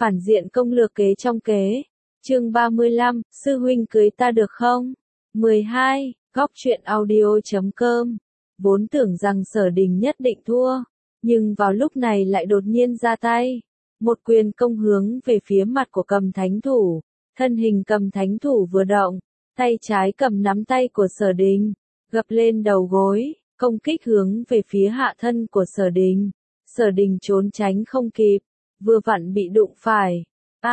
Phản diện công lược kế trong kế. Chương 35, sư huynh cưới ta được không? 12, góc truyện audio.com. Vốn tưởng rằng Sở Đình nhất định thua, nhưng vào lúc này lại đột nhiên ra tay. Một quyền công hướng về phía mặt của Cầm Thánh Thủ, thân hình Cầm Thánh Thủ vừa động, tay trái cầm nắm tay của Sở Đình, gập lên đầu gối, công kích hướng về phía hạ thân của Sở Đình. Sở Đình trốn tránh không kịp, vừa vặn bị đụng phải.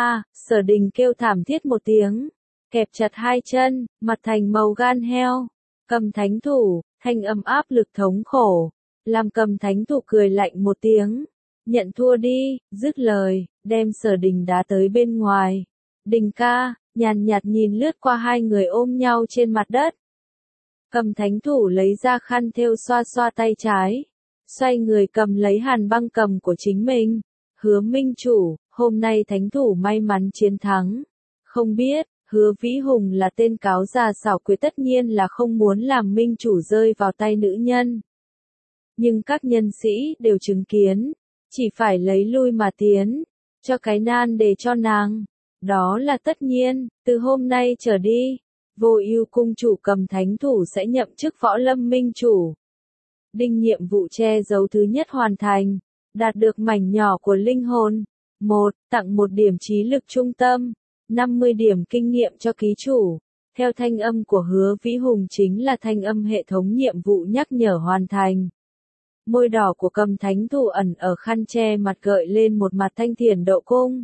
Sở Đình kêu thảm thiết một tiếng, kẹp chặt hai chân, mặt thành màu gan heo. Cầm Thánh Thủ, thanh âm áp lực thống khổ, làm Cầm Thánh Thủ cười lạnh một tiếng, nhận thua đi, dứt lời, đem Sở Đình đá tới bên ngoài. Đình ca, nhàn nhạt nhìn lướt qua hai người ôm nhau trên mặt đất. Cầm Thánh Thủ lấy ra khăn thêu xoa xoa tay trái, xoay người cầm lấy hàn băng cầm của chính mình. Hứa Minh Chủ, hôm nay Thánh Thủ may mắn chiến thắng. Không biết, Hứa Vĩ Hùng là tên cáo già xảo quyệt, tất nhiên là không muốn làm Minh Chủ rơi vào tay nữ nhân. Nhưng các nhân sĩ đều chứng kiến, chỉ phải lấy lui mà tiến, cho cái nan để cho nàng. Đó là tất nhiên, từ hôm nay trở đi, Vô Ưu cung chủ Cầm Thánh Thủ sẽ nhậm chức Võ Lâm Minh Chủ. Đinh nhiệm vụ che giấu thứ nhất hoàn thành, đạt được mảnh nhỏ của linh hồn. 1. Tặng 1 điểm trí lực trung tâm, 50 điểm kinh nghiệm cho ký chủ. Theo thanh âm của Hứa Vĩ Hùng chính là thanh âm hệ thống nhiệm vụ nhắc nhở hoàn thành. Môi đỏ của Cầm Thánh Thủ ẩn ở khăn che mặt gợi lên một mặt thanh thiền độ cung.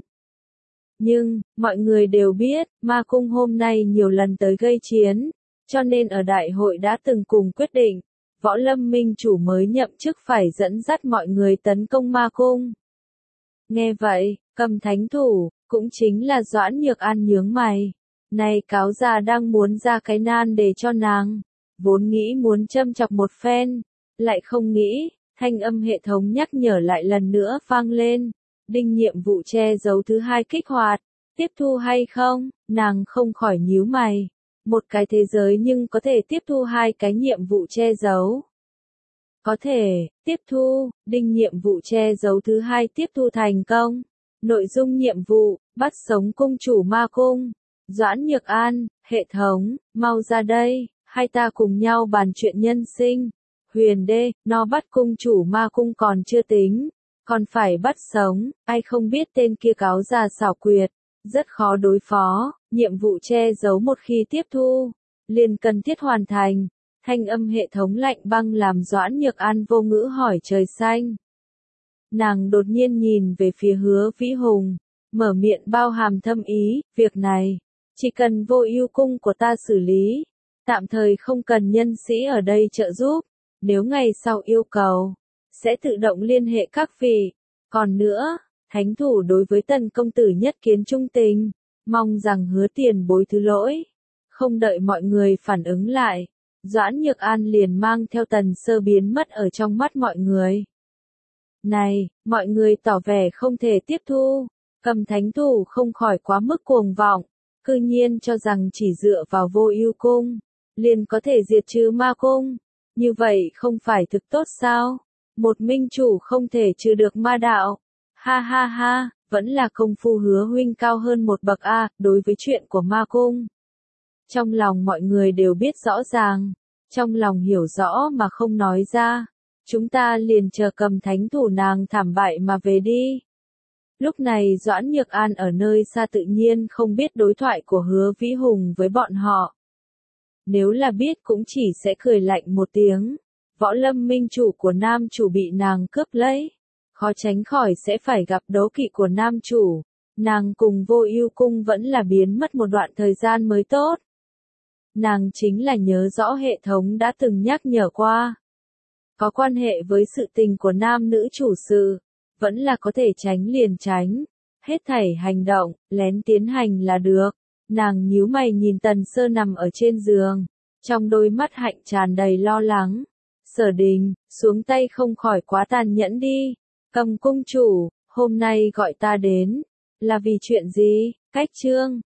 Nhưng, mọi người đều biết, ma cung hôm nay nhiều lần tới gây chiến, cho nên ở đại hội đã từng cùng quyết định, Võ Lâm Minh Chủ mới nhậm chức phải dẫn dắt mọi người tấn công ma cung. Nghe vậy, Cầm Thánh Thủ, cũng chính là Doãn Nhược An nhướng mày. Này cáo già đang muốn ra cái nan để cho nàng, vốn nghĩ muốn châm chọc một phen, lại không nghĩ, thanh âm hệ thống nhắc nhở lại lần nữa vang lên. Đinh nhiệm vụ che giấu thứ hai kích hoạt, tiếp thu hay không? Nàng không khỏi nhíu mày. Một cái thế giới nhưng có thể tiếp thu hai cái nhiệm vụ che giấu. Có thể, tiếp thu, đinh nhiệm vụ che giấu thứ hai tiếp thu thành công. Nội dung nhiệm vụ, bắt sống cung chủ ma cung. Doãn Nhược An, hệ thống, mau ra đây, hai ta cùng nhau bàn chuyện nhân sinh. Huyền Đê, nó bắt cung chủ ma cung còn chưa tính, còn phải bắt sống, ai không biết tên kia cáo già xảo quyệt, rất khó đối phó. Nhiệm vụ che giấu một khi tiếp thu, liền cần thiết hoàn thành. Thanh âm hệ thống lạnh băng làm Doãn Nhược An vô ngữ hỏi trời xanh. Nàng đột nhiên nhìn về phía Hứa Vĩ Hùng, mở miệng bao hàm thâm ý, việc này, chỉ cần Vô Ưu cung của ta xử lý, tạm thời không cần nhân sĩ ở đây trợ giúp, nếu ngày sau yêu cầu, sẽ tự động liên hệ các vị. Còn nữa, Thánh Thủ đối với Tần công tử nhất kiến trung tình, mong rằng Hứa tiền bối thứ lỗi. Không đợi mọi người phản ứng lại, Doãn Nhược An liền mang theo Tần Sơ biến mất ở trong mắt mọi người. Này, mọi người tỏ vẻ không thể tiếp thu, Cầm Thánh Thủ không khỏi quá mức cuồng vọng, cư nhiên cho rằng chỉ dựa vào Vô Ưu cung, liền có thể diệt trừ ma cung, như vậy không phải thực tốt sao? Một minh chủ không thể trừ được ma đạo. Ha ha ha, vẫn là công phu Hứa huynh cao hơn một bậc a, đối với chuyện của ma cung. Trong lòng mọi người đều biết rõ ràng, trong lòng hiểu rõ mà không nói ra. Chúng ta liền chờ Cầm Thánh Thủ nàng thảm bại mà về đi. Lúc này Doãn Nhược An ở nơi xa tự nhiên không biết đối thoại của Hứa Vĩ Hùng với bọn họ. Nếu là biết cũng chỉ sẽ cười lạnh một tiếng. Võ Lâm Minh Chủ của nam chủ bị nàng cướp lấy, khó tránh khỏi sẽ phải gặp đố kỵ của nam chủ. Nàng cùng Vô Ưu cung vẫn là biến mất một đoạn thời gian mới tốt. Nàng chính là nhớ rõ hệ thống đã từng nhắc nhở qua. Có quan hệ với sự tình của nam nữ chủ sự, vẫn là có thể tránh liền tránh. Hết thảy hành động, lén tiến hành là được. Nàng nhíu mày nhìn Tần Sơ nằm ở trên giường, trong đôi mắt hạnh tràn đầy lo lắng. Sở Đình, xuống tay không khỏi quá tàn nhẫn đi. Cầm cung chủ, hôm nay gọi ta đến, là vì chuyện gì? Cách chương,